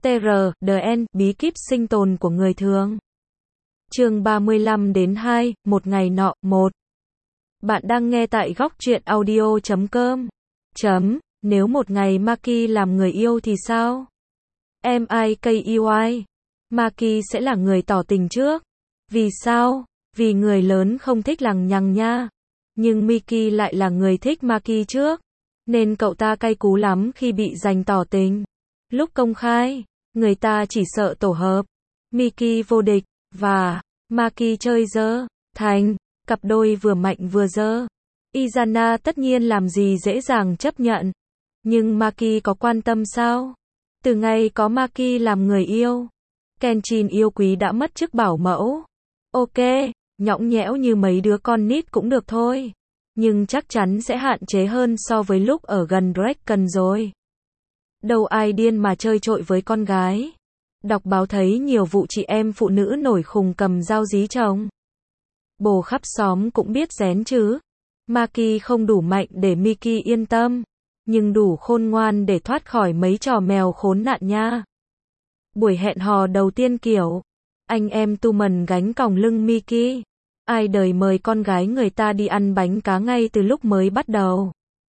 TR, bí kíp sinh tồn của người thường. Chương 35 đến 2, một ngày nọ, 1. Bạn đang nghe tại góc truyện audio.com. Nếu một ngày Maki làm người yêu thì sao? Mikey. Maki sẽ là người tỏ tình trước. Vì sao? Vì người lớn không thích lằng nhằng nha. Nhưng Miki lại là người thích Maki trước. Nên cậu ta cay cú lắm khi bị giành tỏ tình. Lúc công khai, người ta chỉ sợ tổ hợp. Miki vô địch, và Maki chơi dơ, thành cặp đôi vừa mạnh vừa dơ. Izana tất nhiên làm gì dễ dàng chấp nhận. Nhưng Maki có quan tâm sao? Từ ngày có Maki làm người yêu, Kenshin yêu quý đã mất chức bảo mẫu. Ok, nhõng nhẽo như mấy đứa con nít cũng được thôi. Nhưng chắc chắn sẽ hạn chế hơn so với lúc ở gần Draken rồi. Đâu ai điên mà chơi trội với con gái. Đọc báo thấy nhiều vụ chị em phụ nữ nổi khùng cầm dao dí chồng. Bồ khắp xóm cũng biết rén chứ. Maki không đủ mạnh để Miki yên tâm, nhưng đủ khôn ngoan để thoát khỏi mấy trò mèo khốn nạn nha. Buổi hẹn hò đầu tiên kiểu anh em tu mần gánh còng lưng Miki. Ai đời mời con gái người ta đi ăn bánh cá ngay từ lúc mới bắt đầu.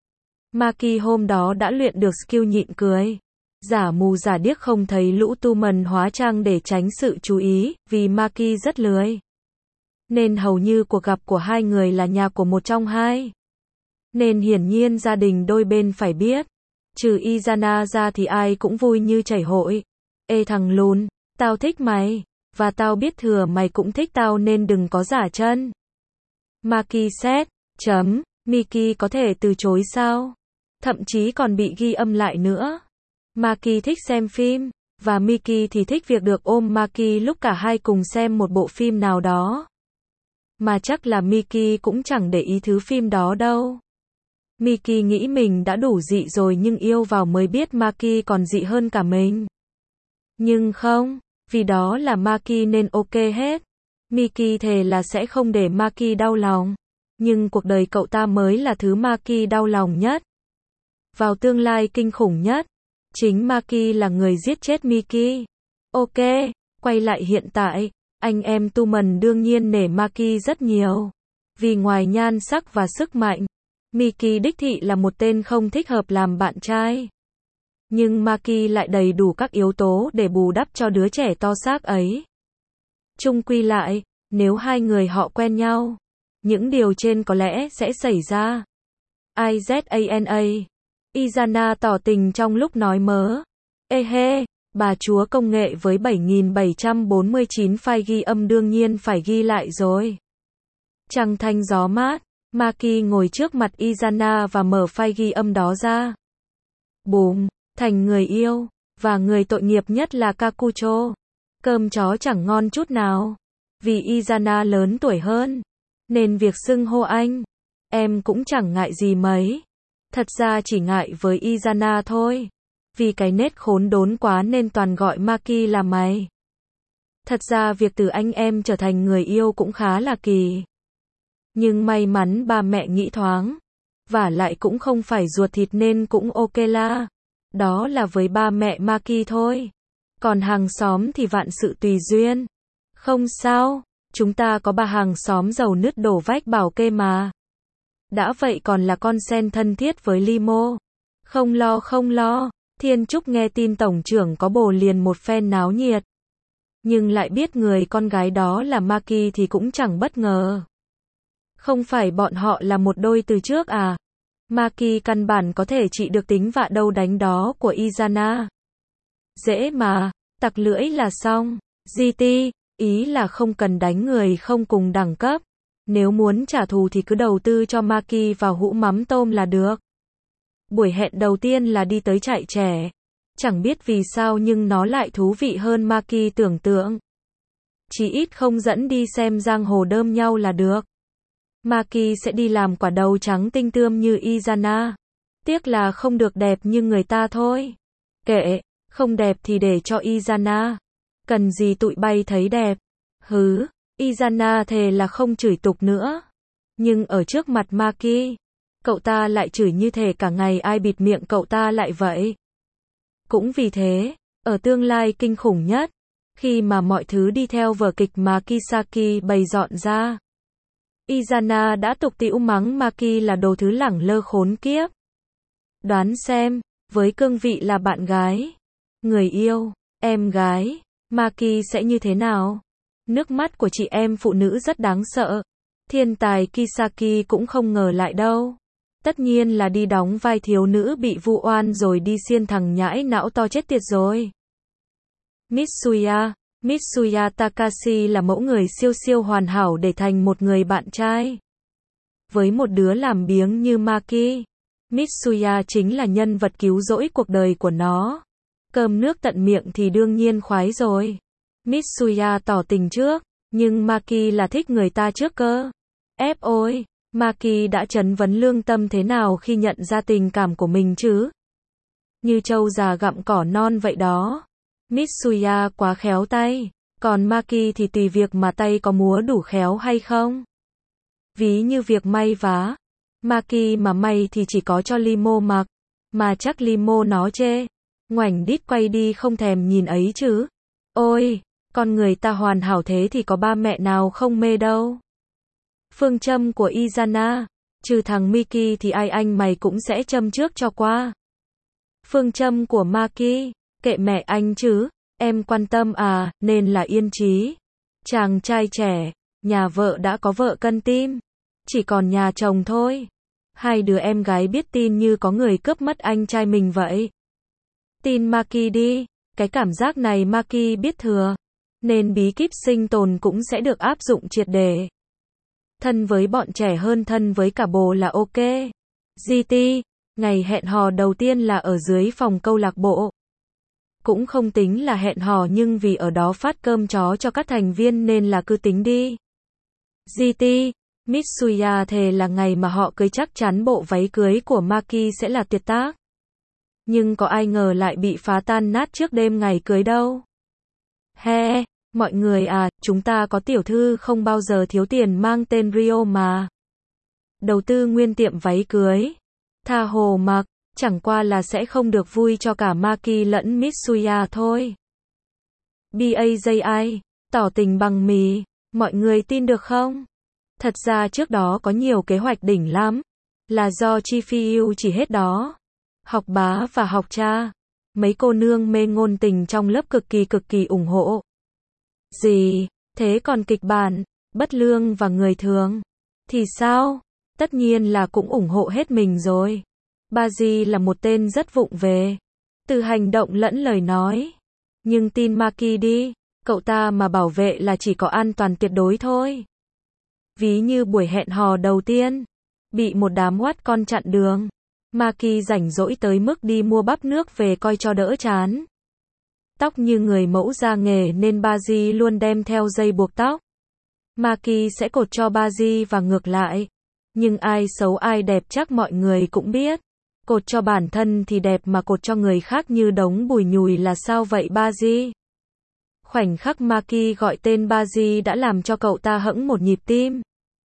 Maki hôm đó đã luyện được skill nhịn cười. Giả mù giả điếc không thấy lũ tu mần hóa trang để tránh sự chú ý, vì Maki rất lười. Nên hầu như cuộc gặp của hai người là nhà của một trong hai. Nên hiển nhiên gia đình đôi bên phải biết. Trừ Izana ra thì ai cũng vui như chảy hội. Ê thằng lùn, tao thích mày. Và tao biết thừa mày cũng thích tao nên đừng có giả chân. Maki xét. Miki có thể từ chối sao? Thậm chí còn bị ghi âm lại nữa. Maki thích xem phim, và Miki thì thích việc được ôm Maki lúc cả hai cùng xem một bộ phim nào đó. Mà chắc là Miki cũng chẳng để ý thứ phim đó đâu. Miki nghĩ mình đã đủ dị rồi nhưng yêu vào mới biết Maki còn dị hơn cả mình. Nhưng không, vì đó là Maki nên ok hết. Miki thề là sẽ không để Maki đau lòng. Nhưng cuộc đời cậu ta mới là thứ Maki đau lòng nhất. Vào tương lai kinh khủng nhất, chính Maki là người giết chết Miki. Ok, quay lại hiện tại, anh em tu mần đương nhiên nể Maki rất nhiều. Vì ngoài nhan sắc và sức mạnh, Miki đích thị là một tên không thích hợp làm bạn trai. Nhưng Maki lại đầy đủ các yếu tố để bù đắp cho đứa trẻ to xác ấy. Chung quy lại, nếu hai người họ quen nhau, những điều trên có lẽ sẽ xảy ra. Izana. Izana tỏ tình trong lúc nói mớ. Ê hê, bà chúa công nghệ với 7.749 file ghi âm đương nhiên phải ghi lại rồi. Trăng thanh gió mát, Maki ngồi trước mặt Izana và mở file ghi âm đó ra. Bùm, thành người yêu, và người tội nghiệp nhất là Kakucho. Cơm chó chẳng ngon chút nào. Vì Izana lớn tuổi hơn, nên việc xưng hô anh, em cũng chẳng ngại gì mấy. Thật ra chỉ ngại với Izana thôi. Vì cái nết khốn đốn quá nên toàn gọi Maki là mày. Thật ra việc từ anh em trở thành người yêu cũng khá là kỳ. Nhưng may mắn ba mẹ nghĩ thoáng. Vả lại cũng không phải ruột thịt nên cũng ok la. Đó là với ba mẹ Maki thôi. Còn hàng xóm thì vạn sự tùy duyên. Không sao, chúng ta có bà hàng xóm giàu nứt đổ vách bảo kê mà. Đã vậy còn là con sen thân thiết với Limo. Không lo, Thiên Trúc nghe tin tổng trưởng có bồ liền một phen náo nhiệt. Nhưng lại biết người con gái đó là Maki thì cũng chẳng bất ngờ. Không phải bọn họ là một đôi từ trước à? Maki căn bản có thể trị được tính vạ đâu đánh đó của Izana. Dễ mà, tặc lưỡi là xong. GT, ý là không cần đánh người không cùng đẳng cấp. Nếu muốn trả thù thì cứ đầu tư cho Maki vào hũ mắm tôm là được. Buổi hẹn đầu tiên là đi tới trại trẻ. Chẳng biết vì sao nhưng nó lại thú vị hơn Maki tưởng tượng. Chỉ ít không dẫn đi xem giang hồ đơm nhau là được. Maki sẽ đi làm quả đầu trắng tinh tươm như Izana. Tiếc là không được đẹp như người ta thôi. Kệ, không đẹp thì để cho Izana. Cần gì tụi bay thấy đẹp. Hứ, Izana thề là không chửi tục nữa. Nhưng ở trước mặt Maki, cậu ta lại chửi như thể cả ngày ai bịt miệng cậu ta lại vậy. Cũng vì thế, Ở tương lai kinh khủng nhất, khi mà mọi thứ đi theo vở kịch mà Kisaki bày dọn ra, Izana đã tục tĩu mắng Maki là đồ thứ lẳng lơ khốn kiếp. Đoán xem, với cương vị là bạn gái, người yêu, em gái, Maki sẽ như thế nào? Nước mắt của chị em phụ nữ rất đáng sợ. Thiên tài Kisaki cũng không ngờ lại đâu. Tất nhiên là đi đóng vai thiếu nữ bị vu oan rồi đi xiên thằng nhãi não to chết tiệt rồi. Mitsuya Takashi là mẫu người siêu siêu hoàn hảo để thành một người bạn trai. Với một đứa làm biếng như Maki, Mitsuya chính là nhân vật cứu rỗi cuộc đời của nó. Cơm nước tận miệng thì đương nhiên khoái rồi. Mitsuya tỏ tình trước, nhưng Maki là thích người ta trước cơ. Ôi, Maki đã chấn vấn lương tâm thế nào khi nhận ra tình cảm của mình chứ? Như trâu già gặm cỏ non vậy đó. Mitsuya quá khéo tay, còn Maki thì tùy việc mà tay có múa đủ khéo hay không. Ví như việc may vá, Maki mà may thì chỉ có cho Limo mặc, mà chắc Limo nó chê. Ngoảnh đít quay đi không thèm nhìn ấy chứ. Ôi, con người ta hoàn hảo thế thì có ba mẹ nào không mê đâu. Phương châm của Izana, trừ thằng Miki thì ai anh mày cũng sẽ châm trước cho qua. Phương châm của Maki, kệ mẹ anh chứ, em quan tâm à, nên là yên trí. Chàng trai trẻ, nhà vợ đã có vợ cân tim, chỉ còn nhà chồng thôi. Hai đứa em gái biết tin như có người cướp mất anh trai mình vậy. Tin Maki đi, cái cảm giác này Maki biết thừa, nên bí kíp sinh tồn cũng sẽ được áp dụng triệt để. Thân với bọn trẻ hơn thân với cả bồ là ok. GT, ngày hẹn hò đầu tiên là ở dưới phòng câu lạc bộ. Cũng không tính là hẹn hò nhưng vì ở đó phát cơm chó cho các thành viên nên là cứ tính đi. GT, Mitsuya thề là ngày mà họ cưới chắc chắn bộ váy cưới của Maki sẽ là tuyệt tác. Nhưng có ai ngờ lại bị phá tan nát trước đêm ngày cưới đâu. Mọi người à, chúng ta có tiểu thư không bao giờ thiếu tiền mang tên Rio mà. Đầu tư nguyên tiệm váy cưới. Tha hồ mặc, chẳng qua là sẽ không được vui cho cả Maki lẫn Mitsuya thôi. BAJI, tỏ tình bằng mì, mọi người tin được không? Thật ra trước đó có nhiều kế hoạch đỉnh lắm, là do chi phí yêu chỉ hết đó. Học bá và học cha, mấy cô nương mê ngôn tình trong lớp cực kỳ ủng hộ. Gì, thế còn kịch bản, bất lương và người thường, thì sao? Tất nhiên là cũng ủng hộ hết mình rồi. Baji là một tên rất vụng về, từ hành động lẫn lời nói. Nhưng tin Maki đi, cậu ta mà bảo vệ là chỉ có an toàn tuyệt đối thôi. Ví như buổi hẹn hò đầu tiên, bị một đám oát con chặn đường. Maki rảnh rỗi tới mức đi mua bắp nước về coi cho đỡ chán. Tóc như người mẫu ra nghề nên Baji luôn đem theo dây buộc tóc. Maki sẽ cột cho Baji và ngược lại. Nhưng ai xấu ai đẹp chắc mọi người cũng biết. Cột cho bản thân thì đẹp mà cột cho người khác như đống bùi nhùi là sao vậy Baji? Khoảnh khắc Maki gọi tên Baji đã làm cho cậu ta hẫng một nhịp tim.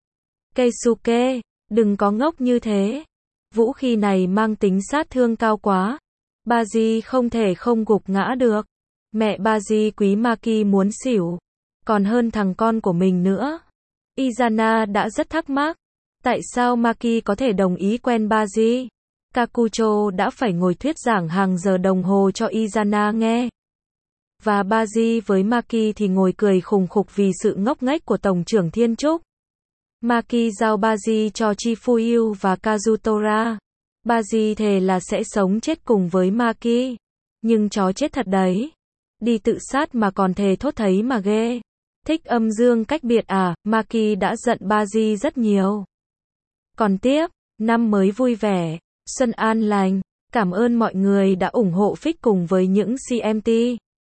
Keisuke, đừng có ngốc như thế. Vũ khí này mang tính sát thương cao quá. Baji không thể không gục ngã được. Mẹ Baji quý Maki muốn xỉu. Còn hơn thằng con của mình nữa. Izana đã rất thắc mắc. Tại sao Maki có thể đồng ý quen Baji? Kakucho đã phải ngồi thuyết giảng hàng giờ đồng hồ cho Izana nghe. Và Baji với Maki thì ngồi cười khùng khục vì sự ngốc nghếch của Tổng trưởng Thiên Trúc. Maki giao Baji cho Chifuyu và Kazutora. Baji thề là sẽ sống chết cùng với Maki. Nhưng chó chết thật đấy. Đi tự sát mà còn thề thốt thấy mà ghê. Thích âm dương cách biệt à, Maki đã giận Baji rất nhiều. Còn tiếp, năm mới vui vẻ, xuân an lành. Cảm ơn mọi người đã ủng hộ Fix cùng với những CMT.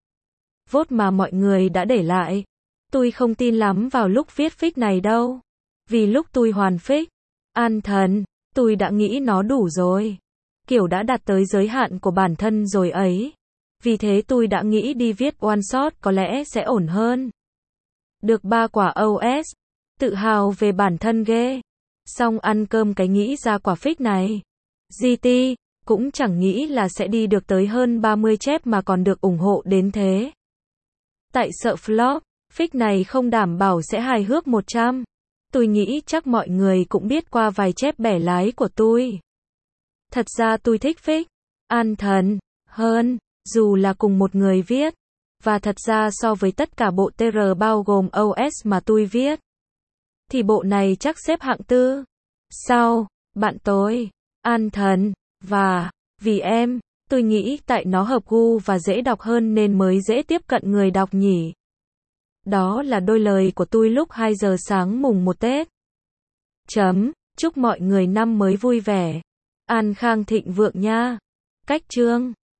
Vote mà mọi người đã để lại. Tôi không tin lắm vào lúc viết Fix này đâu. Vì lúc tôi hoàn Fix, an thần, tôi đã nghĩ nó đủ rồi. Kiểu đã đạt tới giới hạn của bản thân rồi ấy. Vì thế tôi đã nghĩ đi viết one shot có lẽ sẽ ổn hơn. Được 3 quả OS. Tự hào về bản thân ghê. Xong ăn cơm cái nghĩ ra quả Fix này. GT, cũng chẳng nghĩ là sẽ đi được tới hơn 30 chép mà còn được ủng hộ đến thế. Tại sợ flop, fic này không đảm bảo sẽ hài hước 100. Tôi nghĩ chắc mọi người cũng biết qua vài chép bẻ lái của tôi. Thật ra tôi thích fic an thần hơn, dù là cùng một người viết. Và thật ra so với tất cả bộ TR bao gồm OS mà tôi viết, thì bộ này chắc xếp hạng 4. Sau, bạn tôi, an thần, và, vì em, tôi nghĩ tại nó hợp gu và dễ đọc hơn nên mới dễ tiếp cận người đọc nhỉ. Đó là đôi lời của tôi lúc 2 giờ sáng mùng 1 Tết. Chúc mọi người năm mới vui vẻ, an khang thịnh vượng nha. Cách chương